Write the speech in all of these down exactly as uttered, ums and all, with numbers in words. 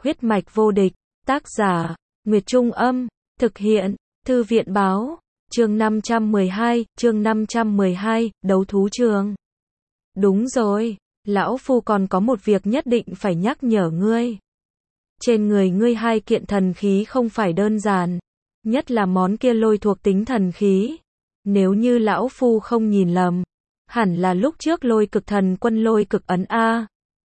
Huyết mạch vô địch, tác giả, Nguyệt Trung Âm, thực hiện, Thư viện Báo, chương năm trăm mười hai, chương năm trăm mười hai, đấu thú trường. Đúng rồi, lão phu còn có một việc nhất định phải nhắc nhở ngươi. Trên người ngươi hai kiện thần khí không phải đơn giản, nhất là món kia lôi thuộc tính thần khí. Nếu như lão phu không nhìn lầm, hẳn là lúc trước lôi cực thần quân lôi cực ấn A.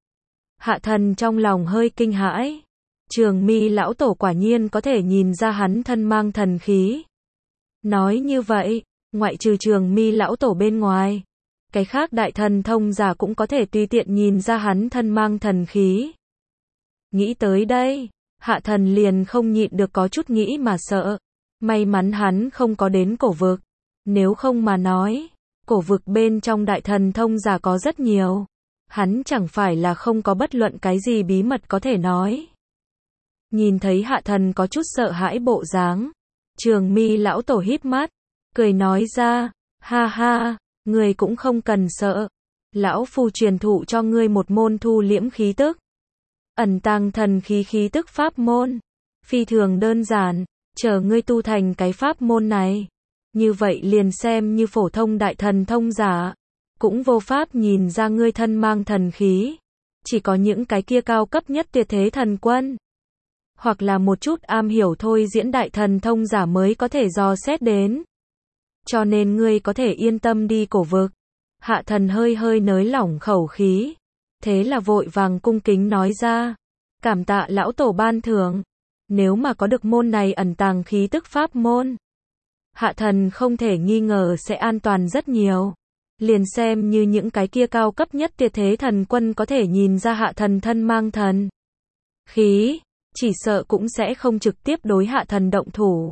Hạ thần trong lòng hơi kinh hãi. Trường Mi lão tổ quả nhiên có thể nhìn ra hắn thân mang thần khí. Nói như vậy, ngoại trừ Trường Mi lão tổ bên ngoài, cái khác đại thần thông giả cũng có thể tùy tiện nhìn ra hắn thân mang thần khí. Nghĩ tới đây, hạ thần liền không nhịn được có chút nghĩ mà sợ. May mắn hắn không có đến cổ vực. Nếu không mà nói, cổ vực bên trong đại thần thông giả có rất nhiều. Hắn chẳng phải là không có bất luận cái gì bí mật có thể nói. Nhìn thấy hạ thần có chút sợ hãi bộ dáng, Trường Mi lão tổ híp mắt, cười nói ra, ha ha, ngươi cũng không cần sợ. Lão phu truyền thụ cho ngươi một môn thu liễm khí tức. Ẩn tàng thần khí khí tức pháp môn. Phi thường đơn giản, chờ ngươi tu thành cái pháp môn này. Như vậy liền xem như phổ thông đại thần thông giả. Cũng vô pháp nhìn ra ngươi thân mang thần khí. Chỉ có những cái kia cao cấp nhất tuyệt thế thần quân. Hoặc là một chút am hiểu thôi diễn đại thần thông giả mới có thể dò xét đến. Cho nên ngươi có thể yên tâm đi cổ vực. Hạ thần hơi hơi nới lỏng khẩu khí. Thế là vội vàng cung kính nói ra. Cảm tạ lão tổ ban thưởng. Nếu mà có được môn này ẩn tàng khí tức pháp môn, hạ thần không thể nghi ngờ sẽ an toàn rất nhiều. Liền xem như những cái kia cao cấp nhất tuyệt thế thần quân có thể nhìn ra hạ thần thân mang thần khí, chỉ sợ cũng sẽ không trực tiếp đối hạ thần động thủ.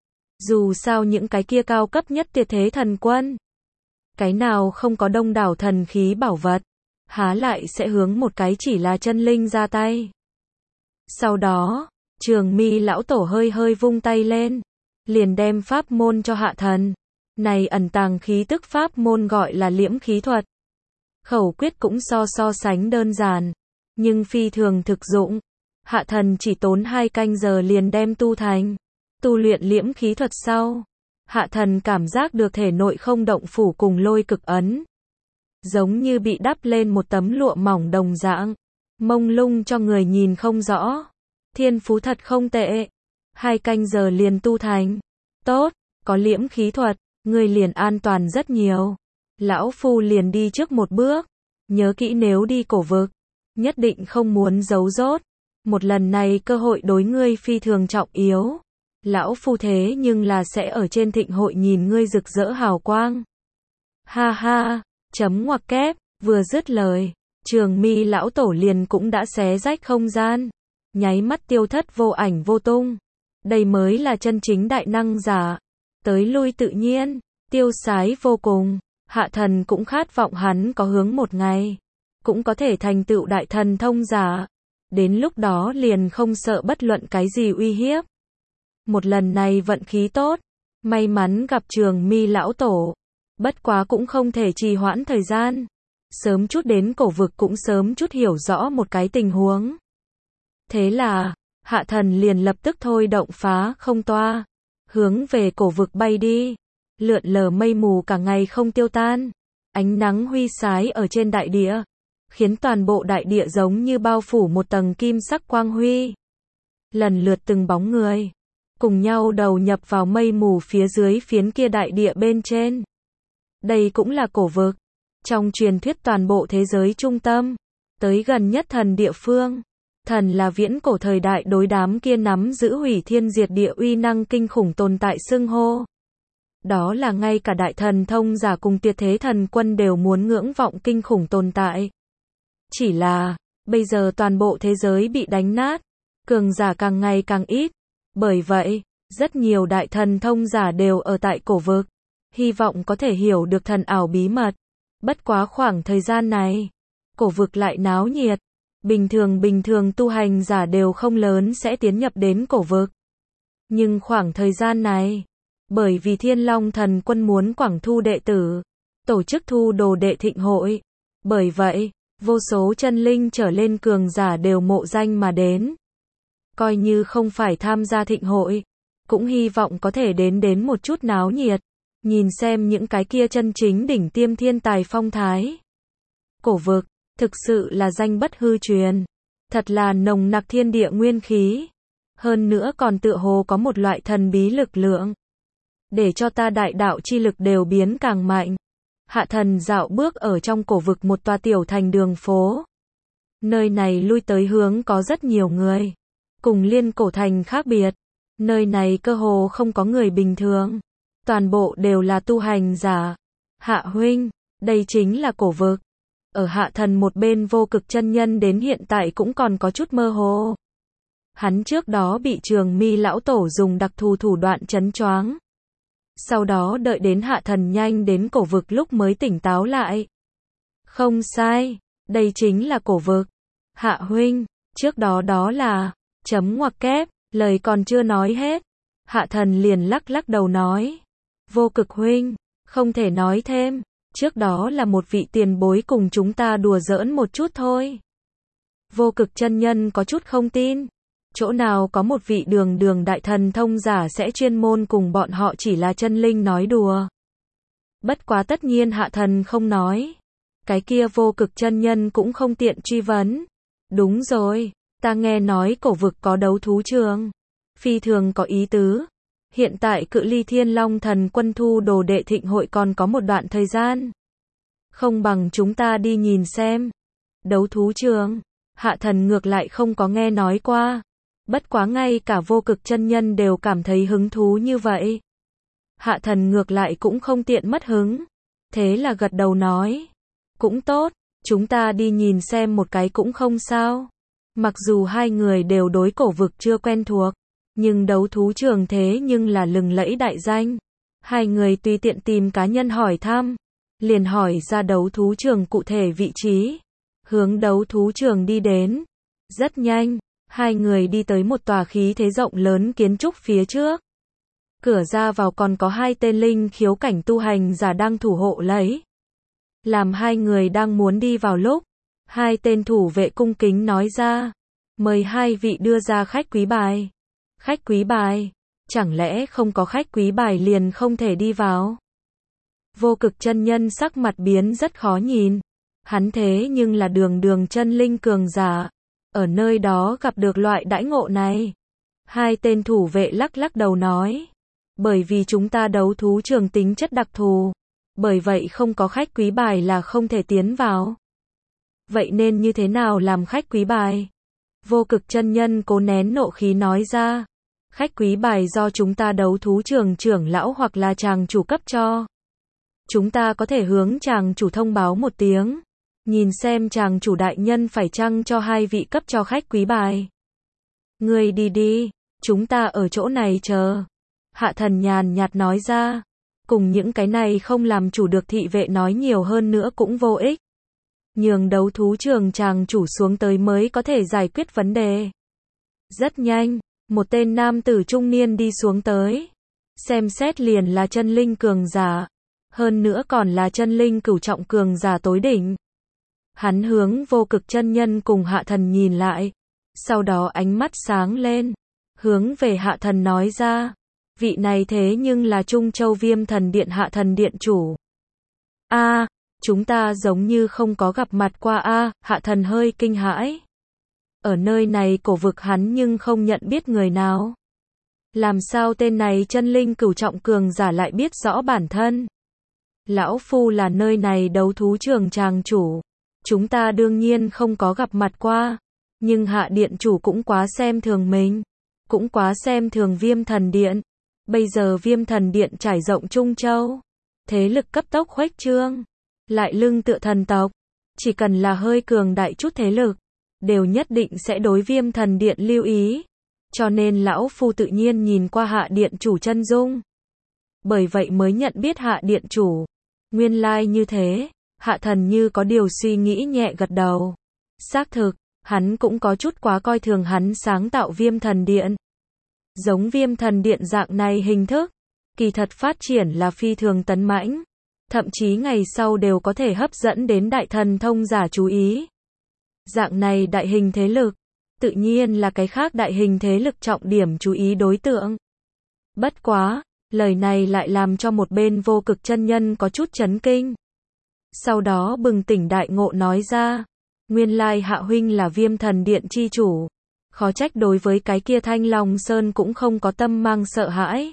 Dù sao những cái kia cao cấp nhất tuyệt thế thần quân, cái nào không có đông đảo thần khí bảo vật, há lại sẽ hướng một cái chỉ là chân linh ra tay. Sau đó, Trường Mi lão tổ hơi hơi vung tay lên, liền đem pháp môn cho hạ thần. Này ẩn tàng khí tức pháp môn gọi là liễm khí thuật. Khẩu quyết cũng so so sánh đơn giản, nhưng phi thường thực dụng. Hạ thần chỉ tốn hai canh giờ liền đem tu thành. Tu luyện liễm khí thuật sau, hạ thần cảm giác được thể nội không động phủ cùng lôi cực ấn. Giống như bị đắp lên một tấm lụa mỏng đồng dạng, mông lung cho người nhìn không rõ. Thiên phú thật không tệ. Hai canh giờ liền tu thành. Tốt, có liễm khí thuật, ngươi liền an toàn rất nhiều. Lão phu liền đi trước một bước. Nhớ kỹ nếu đi cổ vực, nhất định không muốn giấu dốt. Một lần này cơ hội đối ngươi phi thường trọng yếu. Lão phu thế nhưng là sẽ ở trên thịnh hội nhìn ngươi rực rỡ hào quang. Ha ha, chấm ngoặc kép, vừa dứt lời, Trường Mi lão tổ liền cũng đã xé rách không gian. Nháy mắt tiêu thất vô ảnh vô tung. Đây mới là chân chính đại năng giả. Tới lui tự nhiên, tiêu sái vô cùng. Hạ thần cũng khát vọng hắn có hướng một ngày, cũng có thể thành tựu đại thần thông giả. Đến lúc đó liền không sợ bất luận cái gì uy hiếp. Một lần này vận khí tốt, may mắn gặp Trường Mi lão tổ. Bất quá cũng không thể trì hoãn thời gian. Sớm chút đến cổ vực cũng sớm chút hiểu rõ một cái tình huống. Thế là, hạ thần liền lập tức thôi động phá không toa, hướng về cổ vực bay đi. Lượn lờ mây mù cả ngày không tiêu tan. Ánh nắng huy sái ở trên đại địa, khiến toàn bộ đại địa giống như bao phủ một tầng kim sắc quang huy. Lần lượt từng bóng người, cùng nhau đầu nhập vào mây mù phía dưới phiến kia đại địa bên trên. Đây cũng là cổ vực. Trong truyền thuyết toàn bộ thế giới trung tâm, tới gần nhất thần địa phương. Thần là viễn cổ thời đại đối đám kia nắm giữ hủy thiên diệt địa uy năng kinh khủng tồn tại xưng hô. Đó là ngay cả đại thần thông giả cùng tuyệt thế thần quân đều muốn ngưỡng vọng kinh khủng tồn tại. Chỉ là, bây giờ toàn bộ thế giới bị đánh nát, cường giả càng ngày càng ít. Bởi vậy, rất nhiều đại thần thông giả đều ở tại cổ vực, hy vọng có thể hiểu được thần ảo bí mật. Bất quá khoảng thời gian này, cổ vực lại náo nhiệt. Bình thường bình thường tu hành giả đều không lớn sẽ tiến nhập đến cổ vực. Nhưng khoảng thời gian này, bởi vì Thiên Long thần quân muốn quảng thu đệ tử, tổ chức thu đồ đệ thịnh hội. Bởi vậy, vô số chân linh trở lên cường giả đều mộ danh mà đến. coi như không phải tham gia thịnh hội, cũng hy vọng có thể đến đến một chút náo nhiệt, nhìn xem những cái kia chân chính đỉnh tiêm thiên tài phong thái. Cổ vực, thực sự là danh bất hư truyền, thật là nồng nặc thiên địa nguyên khí, hơn nữa còn tựa hồ có một loại thần bí lực lượng, để cho ta đại đạo chi lực đều biến càng mạnh. Hạ thần dạo bước ở trong cổ vực một tòa tiểu thành đường phố. Nơi này lui tới hướng có rất nhiều người. Cùng Liên Cổ Thành khác biệt, nơi này cơ hồ không có người bình thường, toàn bộ đều là tu hành giả. Hạ huynh, đây chính là cổ vực. Ở hạ thần một bên Vô Cực chân nhân đến hiện tại cũng còn có chút mơ hồ. Hắn trước đó bị Trường Mi lão tổ dùng đặc thù thủ đoạn trấn choáng. Sau đó đợi đến hạ thần nhanh đến cổ vực lúc mới tỉnh táo lại. Không sai, đây chính là cổ vực. Hạ huynh, trước đó đó là, chấm ngoặc kép, lời còn chưa nói hết. Hạ thần liền lắc lắc đầu nói. Vô Cực huynh, không thể nói thêm, trước đó là một vị tiền bối cùng chúng ta đùa giỡn một chút thôi. Vô Cực chân nhân có chút không tin. Chỗ nào có một vị đường đường đại thần thông giả sẽ chuyên môn cùng bọn họ chỉ là chân linh nói đùa. Bất quá tất nhiên hạ thần không nói. Cái kia Vô Cực chân nhân cũng không tiện truy vấn. Đúng rồi, ta nghe nói cổ vực có đấu thú trường. Phi thường có ý tứ. Hiện tại cự ly Thiên Long thần quân thu đồ đệ thịnh hội còn có một đoạn thời gian. Không bằng chúng ta đi nhìn xem. Đấu thú trường, hạ thần ngược lại không có nghe nói qua. Bất quá ngay cả Vô Cực chân nhân đều cảm thấy hứng thú như vậy. Hạ thần ngược lại cũng không tiện mất hứng. Thế là gật đầu nói. Cũng tốt, chúng ta đi nhìn xem một cái cũng không sao. Mặc dù hai người đều đối cổ vực chưa quen thuộc, nhưng đấu thú trường thế nhưng là lừng lẫy đại danh. Hai người tùy tiện tìm cá nhân hỏi thăm, liền hỏi ra đấu thú trường cụ thể vị trí. Hướng đấu thú trường đi đến. Rất nhanh. Hai người đi tới một tòa khí thế rộng lớn kiến trúc phía trước. Cửa ra vào còn có hai tên linh khiếu cảnh tu hành giả đang thủ hộ lấy. Làm hai người đang muốn đi vào lúc, hai tên thủ vệ cung kính nói ra. Mời hai vị đưa ra khách quý bài. Khách quý bài? Chẳng lẽ không có khách quý bài liền không thể đi vào? Vô Cực chân nhân sắc mặt biến rất khó nhìn. Hắn thế nhưng là đường đường chân linh cường giả. Ở nơi đó gặp được loại đãi ngộ này. Hai tên thủ vệ lắc lắc đầu nói. Bởi vì chúng ta đấu thú trường tính chất đặc thù. Bởi vậy không có khách quý bài là không thể tiến vào. Vậy nên như thế nào làm khách quý bài? Vô Cực chân nhân cố nén nộ khí nói ra. Khách quý bài do chúng ta đấu thú trường trưởng lão hoặc là chàng chủ cấp cho. Chúng ta có thể hướng chàng chủ thông báo một tiếng. Nhìn xem chàng chủ đại nhân phải chăng cho hai vị cấp cho khách quý bài. Ngươi đi đi, chúng ta ở chỗ này chờ. Hạ thần nhàn nhạt nói ra. Cùng những cái này không làm chủ được thị vệ nói nhiều hơn nữa cũng vô ích. Nhường đấu thú trường chàng chủ xuống tới mới có thể giải quyết vấn đề. Rất nhanh, một tên nam tử trung niên đi xuống tới. Xem xét liền là chân linh cường giả. Hơn nữa còn là chân linh cửu trọng cường giả tối đỉnh. Hắn hướng Vô Cực chân nhân cùng hạ thần nhìn lại. Sau đó ánh mắt sáng lên. Hướng về hạ thần nói ra. Vị này thế nhưng là Trung Châu Viêm Thần Điện hạ thần điện chủ. A, à, chúng ta giống như không có gặp mặt qua a, à, hạ thần hơi kinh hãi. Ở nơi này cổ vực hắn nhưng không nhận biết người nào. Làm sao tên này chân linh cửu trọng cường giả lại biết rõ bản thân? Lão phu là nơi này đấu thú trường tràng chủ. Chúng ta đương nhiên không có gặp mặt qua. Nhưng hạ điện chủ cũng quá xem thường mình. Cũng quá xem thường Viêm Thần Điện. Bây giờ Viêm Thần Điện trải rộng Trung Châu. Thế lực cấp tốc khuếch trương. Lại lưng tựa thần tộc. Chỉ cần là hơi cường đại chút thế lực. Đều nhất định sẽ đối Viêm Thần Điện lưu ý. Cho nên lão phu tự nhiên nhìn qua hạ điện chủ chân dung. Bởi vậy mới nhận biết hạ điện chủ. Nguyên lai like như thế. Hạ thần như có điều suy nghĩ nhẹ gật đầu. Xác thực, hắn cũng có chút quá coi thường hắn sáng tạo Viêm Thần Điện. Giống Viêm Thần Điện dạng này hình thức, kỳ thật phát triển là phi thường tấn mãnh. Thậm chí ngày sau đều có thể hấp dẫn đến đại thần thông giả chú ý. Dạng này đại hình thế lực, tự nhiên là cái khác đại hình thế lực trọng điểm chú ý đối tượng. Bất quá, lời này lại làm cho một bên Vô Cực chân nhân có chút chấn kinh. Sau đó bừng tỉnh đại ngộ nói ra, nguyên lai Hạ huynh là Viêm Thần Điện chi chủ, khó trách đối với cái kia Thanh Long Sơn cũng không có tâm mang sợ hãi.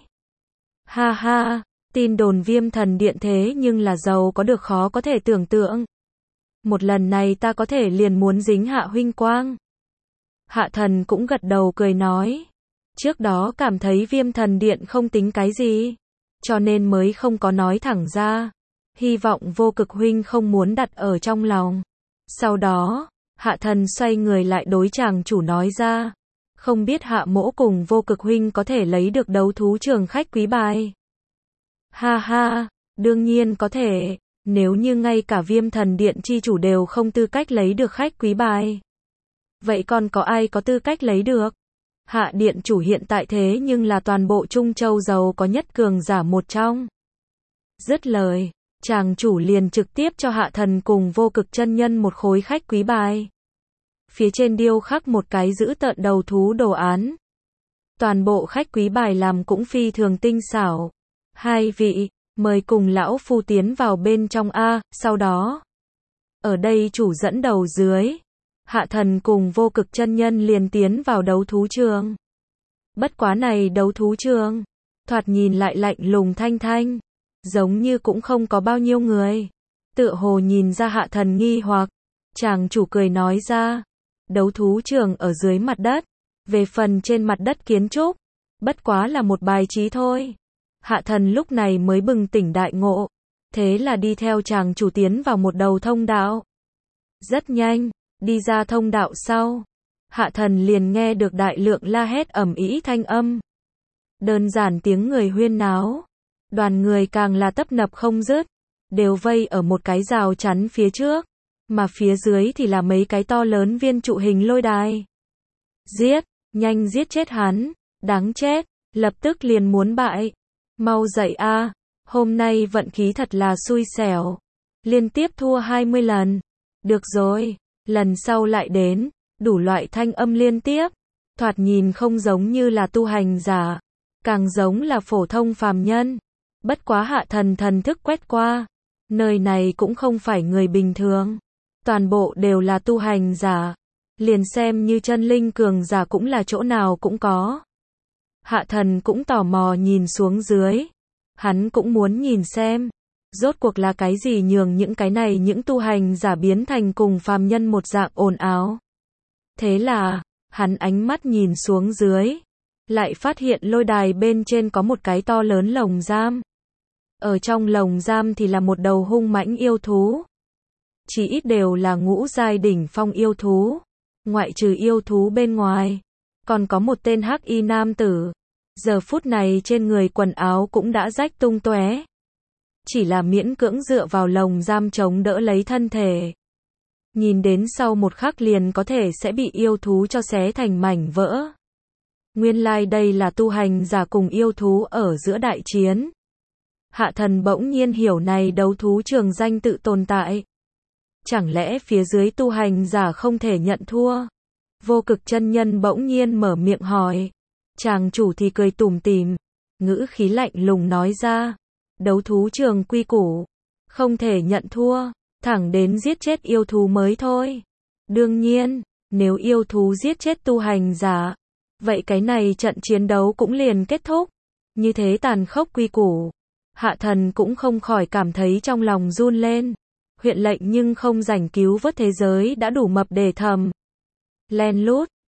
Ha ha, tin đồn Viêm Thần Điện thế nhưng là giàu có được khó có thể tưởng tượng. Một lần này ta có thể liền muốn dính Hạ huynh quang. Hạ Thần cũng gật đầu cười nói, trước đó cảm thấy Viêm Thần Điện không tính cái gì, cho nên mới không có nói thẳng ra. Hy vọng Vô Cực huynh không muốn đặt ở trong lòng. Sau đó, Hạ Thần xoay người lại đối chàng chủ nói ra, không biết Hạ mỗ cùng Vô Cực huynh có thể lấy được đấu thú trường khách quý bài. Ha ha, đương nhiên có thể, nếu như ngay cả Viêm Thần Điện chi chủ đều không tư cách lấy được khách quý bài. Vậy còn có ai có tư cách lấy được? Hạ điện chủ hiện tại thế nhưng là toàn bộ Trung Châu giàu có nhất cường giả một trong. Dứt lời, chàng chủ liền trực tiếp cho Hạ Thần cùng Vô Cực chân nhân một khối khách quý bài. Phía trên điêu khắc một cái dữ tợn đầu thú đồ án. Toàn bộ khách quý bài làm cũng phi thường tinh xảo. Hai vị, mời cùng lão phu tiến vào bên trong A, sau đó. Ở đây chủ dẫn đầu dưới. Hạ Thần cùng Vô Cực chân nhân liền tiến vào đấu thú trường. Bất quá này đấu thú trường, thoạt nhìn lại lạnh lùng thanh thanh, giống như cũng không có bao nhiêu người. Tựa hồ nhìn ra Hạ Thần nghi hoặc, chàng chủ cười nói ra, đấu thú trường ở dưới mặt đất, về phần trên mặt đất kiến trúc, bất quá là một bài trí thôi. Hạ Thần lúc này mới bừng tỉnh đại ngộ, thế là đi theo chàng chủ tiến vào một đầu thông đạo. Rất nhanh, đi ra thông đạo sau, Hạ Thần liền nghe được đại lượng la hét ầm ĩ thanh âm. Đơn giản tiếng người huyên náo, đoàn người càng là tấp nập không dứt, đều vây ở một cái rào chắn phía trước, mà phía dưới thì là mấy cái to lớn viên trụ hình lôi đài. Giết, nhanh giết chết hắn, đáng chết, lập tức liền muốn bại. Mau dậy a, hôm nay vận khí thật là xui xẻo, liên tiếp thua hai mươi lần. Được rồi, lần sau lại đến. Đủ loại thanh âm liên tiếp, thoạt nhìn không giống như là tu hành giả, càng giống là phổ thông phàm nhân. Bất quá Hạ Thần thần thức quét qua, nơi này cũng không phải người bình thường, toàn bộ đều là tu hành giả, liền xem như chân linh cường giả cũng là chỗ nào cũng có. Hạ Thần cũng tò mò nhìn xuống dưới, hắn cũng muốn nhìn xem, rốt cuộc là cái gì nhường những cái này những tu hành giả biến thành cùng phàm nhân một dạng ồn ào. Thế là, hắn ánh mắt nhìn xuống dưới, lại phát hiện lôi đài bên trên có một cái to lớn lồng giam. Ở trong lồng giam thì là một đầu hung mãnh yêu thú. Chỉ ít đều là ngũ giai đỉnh phong yêu thú. Ngoại trừ yêu thú bên ngoài, còn có một tên hắc y nam tử. Giờ phút này trên người quần áo cũng đã rách tung tóe. Chỉ là miễn cưỡng dựa vào lồng giam chống đỡ lấy thân thể. Nhìn đến sau một khắc liền có thể sẽ bị yêu thú cho xé thành mảnh vỡ. Nguyên lai đây là tu hành giả cùng yêu thú ở giữa đại chiến. Hạ Thần bỗng nhiên hiểu này đấu thú trường danh tự tồn tại. Chẳng lẽ phía dưới tu hành giả không thể nhận thua? Vô Cực chân nhân bỗng nhiên mở miệng hỏi. Chàng chủ thì cười tủm tỉm, ngữ khí lạnh lùng nói ra. Đấu thú trường quy củ, không thể nhận thua. Thẳng đến giết chết yêu thú mới thôi. Đương nhiên, nếu yêu thú giết chết tu hành giả, vậy cái này trận chiến đấu cũng liền kết thúc. Như thế tàn khốc quy củ, Hạ Thần cũng không khỏi cảm thấy trong lòng run lên. Huyện lệnh nhưng không rảnh cứu vớt thế giới đã đủ mập để thầm. Len lút,